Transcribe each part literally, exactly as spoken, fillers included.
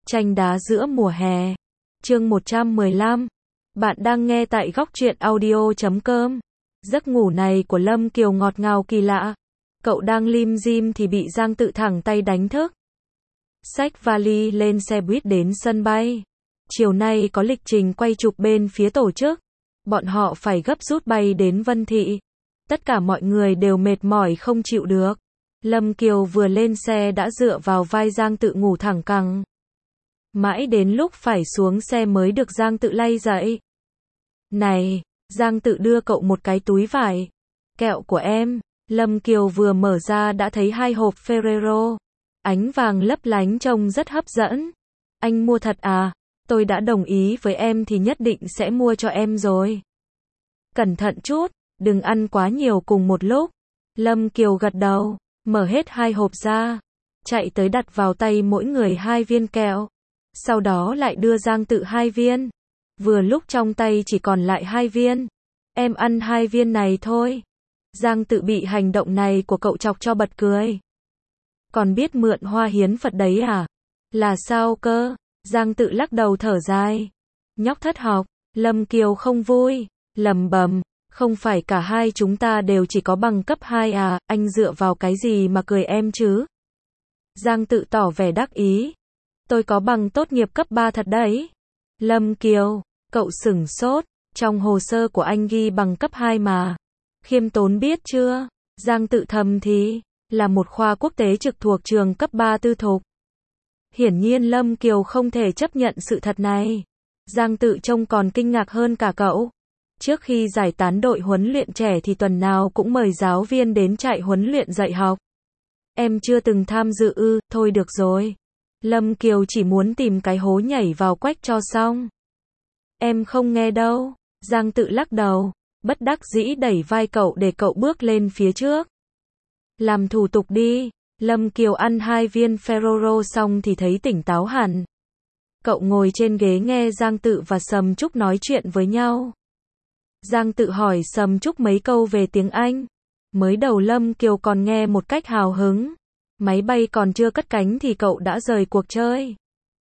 Tranh đá giữa mùa hè. Chương một trăm mười lăm. Bạn đang nghe tại góc truyện audio chấm com. Giấc ngủ này của Lâm Kiều ngọt ngào kỳ lạ. Cậu đang lim dim thì bị Giang Tự thẳng tay đánh thức. Xách vali lên xe buýt đến sân bay. Chiều nay có lịch trình quay chụp bên phía tổ chức. Bọn họ phải gấp rút bay đến Vân Thị. Tất cả mọi người đều mệt mỏi không chịu được. Lâm Kiều vừa lên xe đã dựa vào vai Giang Tự ngủ thẳng cẳng. Mãi đến lúc phải xuống xe mới được Giang Tự lay dậy. Này, Giang Tự đưa cậu một cái túi vải. Kẹo của em. Lâm Kiều vừa mở ra đã thấy hai hộp Ferrero. Ánh vàng lấp lánh trông rất hấp dẫn. Anh mua thật à? Tôi đã đồng ý với em thì nhất định sẽ mua cho em rồi. Cẩn thận chút, đừng ăn quá nhiều cùng một lúc. Lâm Kiều gật đầu, mở hết hai hộp ra. Chạy tới đặt vào tay mỗi người hai viên kẹo. Sau đó lại đưa Giang Tự hai viên. Vừa lúc trong tay chỉ còn lại hai viên. Em ăn hai viên này thôi. Giang Tự bị hành động này của cậu chọc cho bật cười. Còn biết mượn hoa hiến Phật đấy à? Là sao cơ? Giang Tự lắc đầu thở dài. Nhóc thất học. Lâm Kiều không vui, lầm bầm. Không phải cả hai chúng ta đều chỉ có bằng cấp hai à, anh dựa vào cái gì mà cười em chứ? Giang Tự tỏ vẻ đắc ý. Tôi có bằng tốt nghiệp cấp ba thật đấy. Lâm Kiều, cậu sửng sốt, trong hồ sơ của anh ghi bằng cấp hai mà. Khiêm tốn biết chưa? Giang Tự thầm thì, là một khoa quốc tế trực thuộc trường cấp ba tư thục. Hiển nhiên Lâm Kiều không thể chấp nhận sự thật này. Giang Tự trông còn kinh ngạc hơn cả cậu. Trước khi giải tán đội huấn luyện trẻ thì tuần nào cũng mời giáo viên đến trại huấn luyện dạy học. Em chưa từng tham dự ư, thôi được rồi. Lâm Kiều chỉ muốn tìm cái hố nhảy vào quách cho xong. Em không nghe đâu. Giang Tự lắc đầu, bất đắc dĩ đẩy vai cậu để cậu bước lên phía trước. Làm thủ tục đi. Lâm Kiều ăn hai viên Ferrero xong thì thấy tỉnh táo hẳn. Cậu ngồi trên ghế nghe Giang Tự và Sầm Trúc nói chuyện với nhau. Giang Tự hỏi Sầm Trúc mấy câu về tiếng Anh. Mới đầu Lâm Kiều còn nghe một cách hào hứng. Máy bay còn chưa cất cánh thì cậu đã rời cuộc chơi.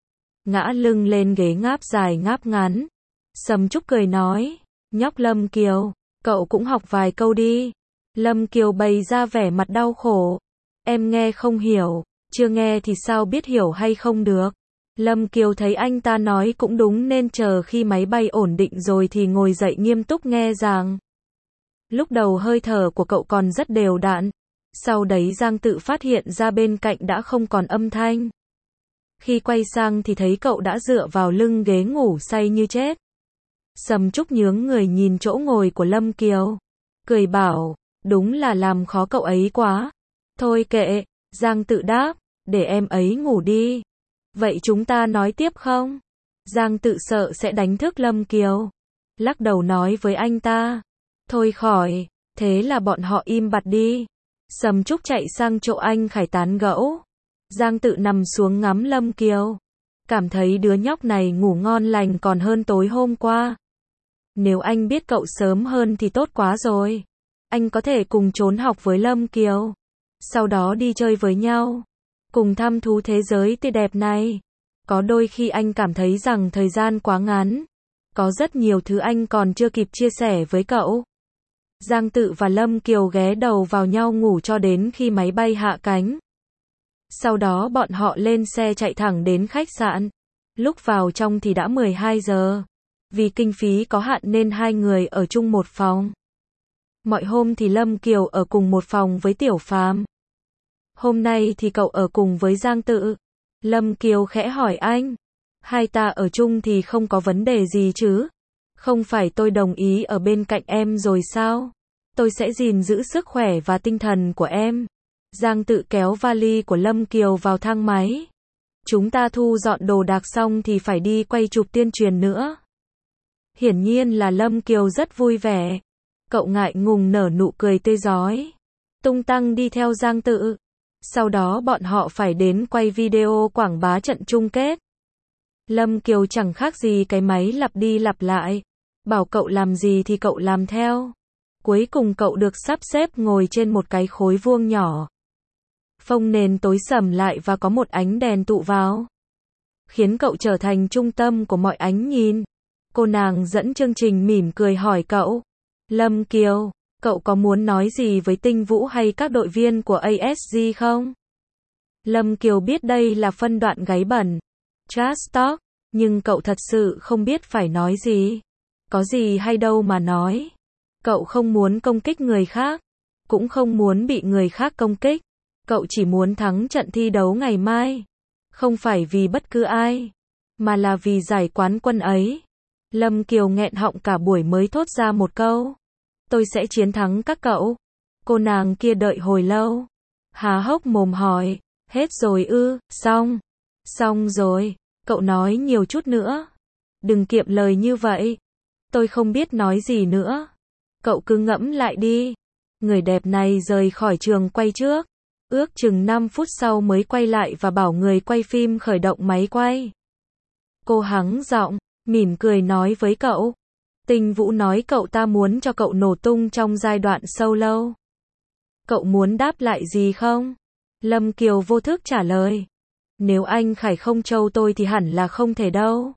Ngã lưng lên ghế ngáp dài ngáp ngắn. Sầm Trúc cười nói, nhóc Lâm Kiều, cậu cũng học vài câu đi. Lâm Kiều bày ra vẻ mặt đau khổ. Em nghe không hiểu, chưa nghe thì sao biết hiểu hay không được. Lâm Kiều thấy anh ta nói cũng đúng nên chờ khi máy bay ổn định rồi thì ngồi dậy nghiêm túc nghe giảng. Lúc đầu hơi thở của cậu còn rất đều đặn. Sau đấy Giang Tự phát hiện ra bên cạnh đã không còn âm thanh. Khi quay sang thì thấy cậu đã dựa vào lưng ghế ngủ say như chết. Sầm Trúc nhướng người nhìn chỗ ngồi của Lâm Kiều. Cười bảo, đúng là làm khó cậu ấy quá. Thôi kệ, Giang Tự đáp, để em ấy ngủ đi. Vậy chúng ta nói tiếp không? Giang Tự sợ sẽ đánh thức Lâm Kiều. Lắc đầu nói với anh ta. Thôi khỏi, thế là bọn họ im bặt đi. Sầm Trúc chạy sang chỗ anh Khải tán gẫu. Giang Tự nằm xuống ngắm Lâm Kiều. Cảm thấy đứa nhóc này ngủ ngon lành còn hơn tối hôm qua. Nếu anh biết cậu sớm hơn thì tốt quá rồi. Anh có thể cùng trốn học với Lâm Kiều. Sau đó đi chơi với nhau. Cùng thăm thú thế giới tươi đẹp này. Có đôi khi anh cảm thấy rằng thời gian quá ngắn. Có rất nhiều thứ anh còn chưa kịp chia sẻ với cậu. Giang Tự và Lâm Kiều ghé đầu vào nhau ngủ cho đến khi máy bay hạ cánh. Sau đó bọn họ lên xe chạy thẳng đến khách sạn. Lúc vào trong thì đã mười hai giờ. Vì kinh phí có hạn nên hai người ở chung một phòng. Mọi hôm thì Lâm Kiều ở cùng một phòng với Tiểu Phàm. Hôm nay thì cậu ở cùng với Giang Tự. Lâm Kiều khẽ hỏi anh. Hai ta ở chung thì không có vấn đề gì chứ? Không phải tôi đồng ý ở bên cạnh em rồi sao? Tôi sẽ gìn giữ sức khỏe và tinh thần của em. Giang Tự kéo vali của Lâm Kiều vào thang máy. Chúng ta thu dọn đồ đạc xong thì phải đi quay chụp tuyên truyền nữa. Hiển nhiên là Lâm Kiều rất vui vẻ. Cậu ngại ngùng nở nụ cười tươi rói. Tung tăng đi theo Giang Tự. Sau đó bọn họ phải đến quay video quảng bá trận chung kết. Lâm Kiều chẳng khác gì cái máy lặp đi lặp lại. Bảo cậu làm gì thì cậu làm theo. Cuối cùng cậu được sắp xếp ngồi trên một cái khối vuông nhỏ. Phông nền tối sầm lại và có một ánh đèn tụ vào. khiến cậu trở thành trung tâm của mọi ánh nhìn. Cô nàng dẫn chương trình mỉm cười hỏi cậu, Lâm Kiều, cậu có muốn nói gì với Tinh Vũ hay các đội viên của a ét giê không? Lâm Kiều biết đây là phân đoạn gáy bẩn, trash talk, nhưng cậu thật sự không biết phải nói gì. Có gì hay đâu mà nói. Cậu không muốn công kích người khác, cũng không muốn bị người khác công kích. Cậu chỉ muốn thắng trận thi đấu ngày mai. Không phải vì bất cứ ai, mà là vì giải quán quân ấy. Lâm Kiều nghẹn họng cả buổi mới thốt ra một câu. Tôi sẽ chiến thắng các cậu. Cô nàng kia đợi hồi lâu, há hốc mồm hỏi, hết rồi ư? Xong. Xong rồi. Cậu nói nhiều chút nữa. Đừng kiệm lời như vậy. Tôi không biết nói gì nữa. Cậu cứ ngẫm lại đi. Người đẹp này rời khỏi trường quay trước. Ước chừng năm phút sau mới quay lại và bảo người quay phim khởi động máy quay. Cô hắng giọng, mỉm cười nói với cậu. Tinh Vũ nói cậu ta muốn cho cậu nổ tung trong giai đoạn solo. Cậu muốn đáp lại gì không? Lâm Kiều vô thức trả lời. Nếu anh Khải không trâu tôi thì hẳn là không thể đâu.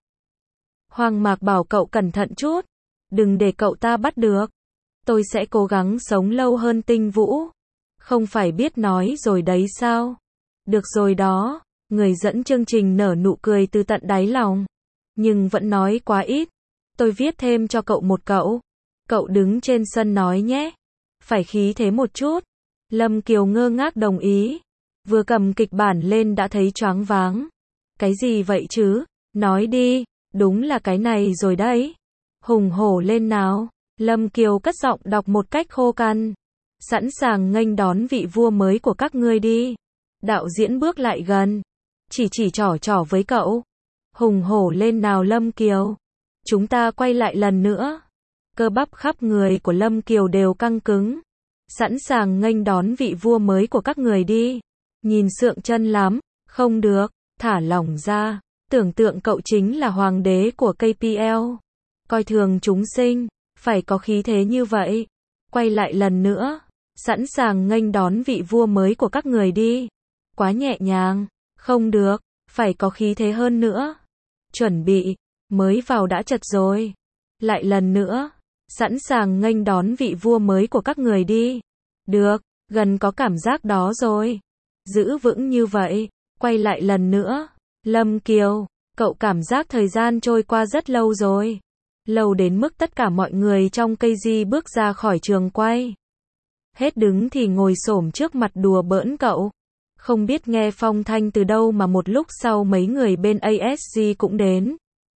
Hoàng Mạc bảo cậu cẩn thận chút. Đừng để cậu ta bắt được. Tôi sẽ cố gắng sống lâu hơn Tinh Vũ. Không phải biết nói rồi đấy sao? Được rồi đó. Người dẫn chương trình nở nụ cười từ tận đáy lòng. Nhưng vẫn nói quá ít. Tôi viết thêm cho cậu một cậu. Cậu đứng trên sân nói nhé. Phải khí thế một chút. Lâm Kiều ngơ ngác đồng ý. Vừa cầm kịch bản lên đã thấy choáng váng. Cái gì vậy chứ? Nói đi. Đúng là cái này rồi đấy. Hùng hổ lên nào. Lâm Kiều cất giọng đọc một cách khô cằn. Sẵn sàng nghênh đón vị vua mới của các ngươi đi. Đạo diễn bước lại gần. Chỉ chỉ trỏ trỏ với cậu. Hùng hổ lên nào Lâm Kiều. Chúng ta quay lại lần nữa. Cơ bắp khắp người của Lâm Kiều đều căng cứng. Sẵn sàng nghênh đón vị vua mới của các người đi. Nhìn sượng chân lắm. Không được. Thả lỏng ra. Tưởng tượng cậu chính là hoàng đế của ca pê lờ. Coi thường chúng sinh. Phải có khí thế như vậy. Quay lại lần nữa. Sẵn sàng nghênh đón vị vua mới của các người đi. Quá nhẹ nhàng. Không được. Phải có khí thế hơn nữa. Chuẩn bị. Mới vào đã chật rồi. Lại lần nữa. Sẵn sàng nghênh đón vị vua mới của các người đi. Được. Gần có cảm giác đó rồi. Giữ vững như vậy. Quay lại lần nữa. Lâm Kiều. Cậu cảm giác thời gian trôi qua rất lâu rồi. Lâu đến mức tất cả mọi người trong ca giê bước ra khỏi trường quay. Hết đứng thì ngồi xổm trước mặt đùa bỡn cậu. Không biết nghe phong thanh từ đâu mà một lúc sau mấy người bên a ét giê cũng đến.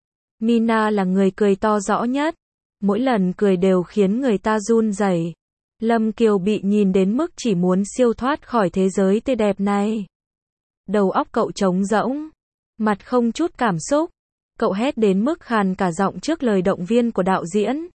Mina là người cười to rõ nhất. Mỗi lần cười đều khiến người ta run rẩy. Lâm Kiều bị nhìn đến mức chỉ muốn siêu thoát khỏi thế giới tươi đẹp này. Đầu óc cậu trống rỗng. Mặt không chút cảm xúc. Cậu hét đến mức khàn cả giọng trước lời động viên của đạo diễn.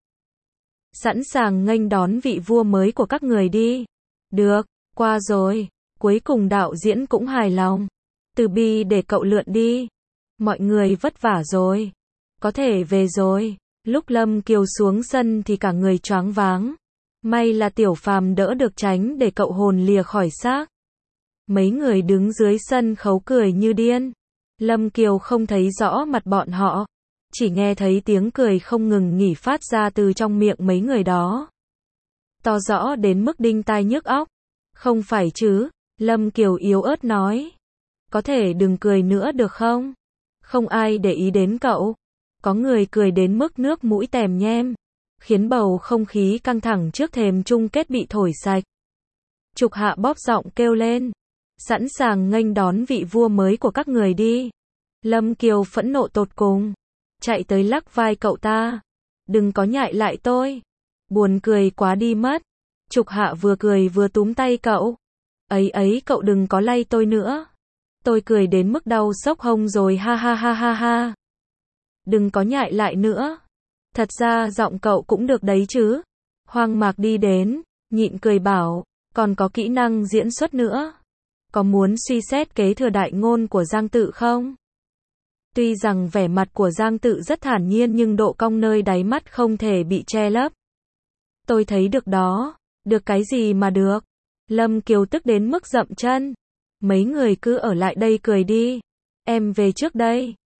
Sẵn sàng nghênh đón vị vua mới của các người đi. Được, qua rồi. Cuối cùng đạo diễn cũng hài lòng. Từ bi để cậu lượn đi. Mọi người vất vả rồi. Có thể về rồi. Lúc Lâm Kiều xuống sân thì cả người choáng váng. May là Tiểu Phàm đỡ được tránh để cậu hồn lìa khỏi xác. Mấy người đứng dưới sân khấu cười như điên. Lâm Kiều không thấy rõ mặt bọn họ. Chỉ nghe thấy tiếng cười không ngừng nghỉ phát ra từ trong miệng mấy người đó. To rõ đến mức đinh tai nhức óc. Không phải chứ, Lâm Kiều yếu ớt nói. Có thể đừng cười nữa được không? Không ai để ý đến cậu. Có người cười đến mức nước mũi tèm nhem. Khiến bầu không khí căng thẳng trước thềm chung kết bị thổi sạch. Trục Hạ bóp giọng kêu lên. Sẵn sàng nghênh đón vị vua mới của các người đi. Lâm Kiều phẫn nộ tột cùng. Chạy tới lắc vai cậu ta. Đừng có nhại lại tôi. Buồn cười quá đi mất. Trục Hạ vừa cười vừa túm tay cậu. Ấy ấy cậu đừng có lay tôi nữa. Tôi cười đến mức đau xốc hông rồi ha ha ha ha ha. Đừng có nhại lại nữa. Thật ra giọng cậu cũng được đấy chứ. Hoàng Mạc đi đến, nhịn cười bảo, còn có kỹ năng diễn xuất nữa. Có muốn suy xét kế thừa đại ngôn của Giang Tự không? Tuy rằng vẻ mặt của Giang Tự rất thản nhiên nhưng độ cong nơi đáy mắt không thể bị che lấp. Tôi thấy được đó. Được cái gì mà được? Lâm Kiều tức đến mức dậm chân. Mấy người cứ ở lại đây cười đi. Em về trước đây.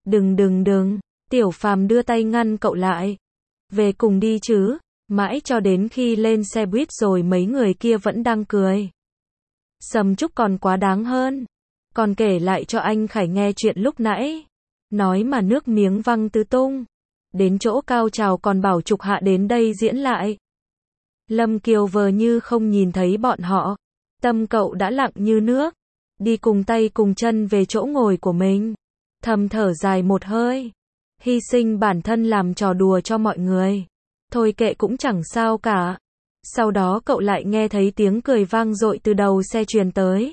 Đừng đừng đừng, Tiểu Phàm đưa tay ngăn cậu lại. Về cùng đi chứ, mãi cho đến khi lên xe buýt rồi mấy người kia vẫn đang cười. Sầm Trúc còn quá đáng hơn. Còn kể lại cho anh Khải nghe chuyện lúc nãy. Nói mà nước miếng văng tứ tung. Đến chỗ cao trào còn bảo Trục Hạ đến đây diễn lại. Lâm Kiều vờ như không nhìn thấy bọn họ. Tâm cậu đã lặng như nước. Đi cùng tay cùng chân về chỗ ngồi của mình. Thầm thở dài một hơi. Hy sinh bản thân làm trò đùa cho mọi người. Thôi kệ cũng chẳng sao cả. Sau đó cậu lại nghe thấy tiếng cười vang dội từ đầu xe truyền tới.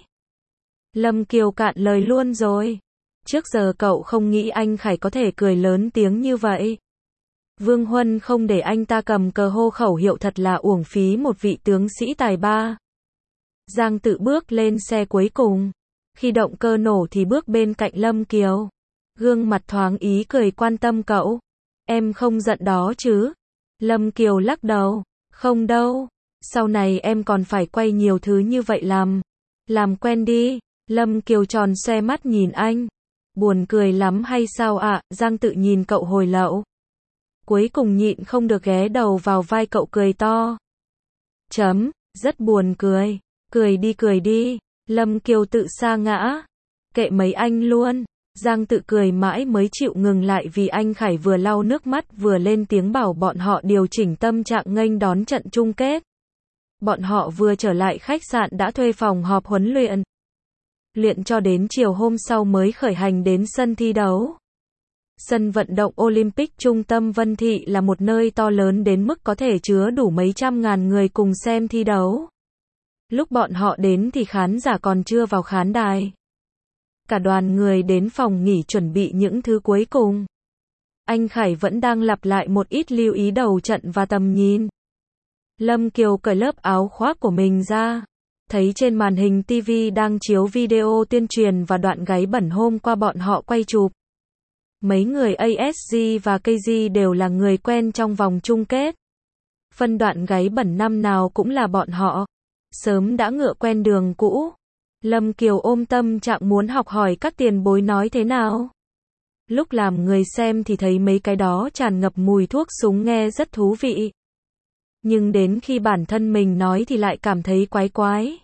Lâm Kiều cạn lời luôn rồi. Trước giờ cậu không nghĩ anh Khải có thể cười lớn tiếng như vậy. Vương Huân không để anh ta cầm cờ hô khẩu hiệu thật là uổng phí một vị tướng sĩ tài ba. Giang Tự bước lên xe cuối cùng. Khi động cơ nổ thì bước bên cạnh Lâm Kiều. Gương mặt thoáng ý cười quan tâm cậu. Em không giận đó chứ? Lâm Kiều lắc đầu. Không đâu. Sau này em còn phải quay nhiều thứ như vậy làm. Làm quen đi. Lâm Kiều tròn xoe mắt nhìn anh. Buồn cười lắm hay sao ạ? À? Giang Tự nhìn cậu hồi lậu. Cuối cùng nhịn không được ghé đầu vào vai cậu cười to. Chấm, rất buồn cười. Cười đi cười đi. Lâm Kiều tự sa ngã. Kệ mấy anh luôn. Giang Tự cười mãi mới chịu ngừng lại vì anh Khải vừa lau nước mắt vừa lên tiếng bảo bọn họ điều chỉnh tâm trạng nghênh đón trận chung kết. Bọn họ vừa trở lại khách sạn đã thuê phòng họp huấn luyện. Luyện cho đến chiều hôm sau mới khởi hành đến sân thi đấu. Sân vận động Olympic trung tâm Vân Thị là một nơi to lớn đến mức có thể chứa đủ mấy trăm ngàn người cùng xem thi đấu. Lúc bọn họ đến thì khán giả còn chưa vào khán đài. Cả đoàn người đến phòng nghỉ chuẩn bị những thứ cuối cùng. Anh Khải vẫn đang lặp lại một ít lưu ý đầu trận và tầm nhìn. Lâm Kiều cởi lớp áo khoác của mình ra. Thấy trên màn hình ti vi đang chiếu video tuyên truyền và đoạn gáy bẩn hôm qua bọn họ quay chụp. Mấy người a ét giê và ca giê đều là người quen trong vòng chung kết. Phân đoạn gáy bẩn năm nào cũng là bọn họ. Sớm đã ngựa quen đường cũ. Lâm Kiều ôm tâm trạng muốn học hỏi các tiền bối nói thế nào. Lúc làm người xem thì thấy mấy cái đó tràn ngập mùi thuốc súng nghe rất thú vị. Nhưng đến khi bản thân mình nói thì lại cảm thấy quái quái.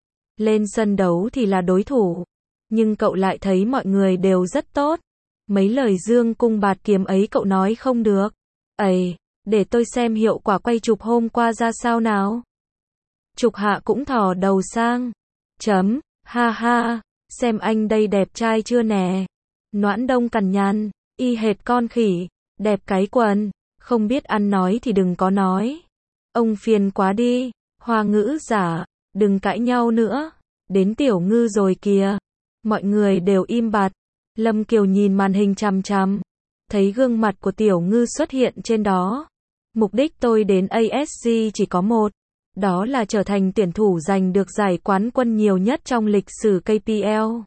Lên sân đấu thì là đối thủ. Nhưng cậu lại thấy mọi người đều rất tốt. Mấy lời dương cung bạt kiếm ấy cậu nói không được. Ây, để tôi xem hiệu quả quay chụp hôm qua ra sao nào. Trục Hạ cũng thò đầu sang. Chấm, ha ha, xem anh đây đẹp trai chưa nè. Noãn Đông cằn nhằn, y hệt con khỉ, đẹp cái quần, không biết ăn nói thì đừng có nói. Ông phiền quá đi, Hoa ngữ giả, đừng cãi nhau nữa. Đến Tiểu Ngư rồi kìa. Mọi người đều im bặt. Lâm Kiều nhìn màn hình chằm chằm. Thấy gương mặt của Tiểu Ngư xuất hiện trên đó. Mục đích tôi đến a ét giê chỉ có một. Đó là trở thành tuyển thủ giành được giải quán quân nhiều nhất trong lịch sử ca pê lờ.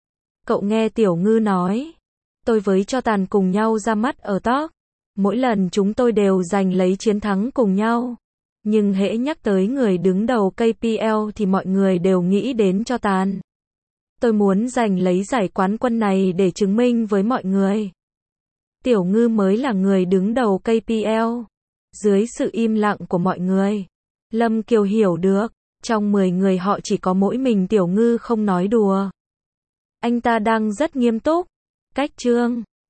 Cậu nghe Tiểu Ngư nói. Tôi với Cho Tàn cùng nhau ra mắt ở talk. Mỗi lần chúng tôi đều giành lấy chiến thắng cùng nhau. Nhưng hễ nhắc tới người đứng đầu ca pê lờ thì mọi người đều nghĩ đến Cho Tàn. Tôi muốn giành lấy giải quán quân này để chứng minh với mọi người. Tiểu Ngư mới là người đứng đầu ca pê lờ. Dưới sự im lặng của mọi người, Lâm Kiều hiểu được, trong mười người họ chỉ có mỗi mình Tiểu Ngư không nói đùa. Anh ta đang rất nghiêm túc. Cách chương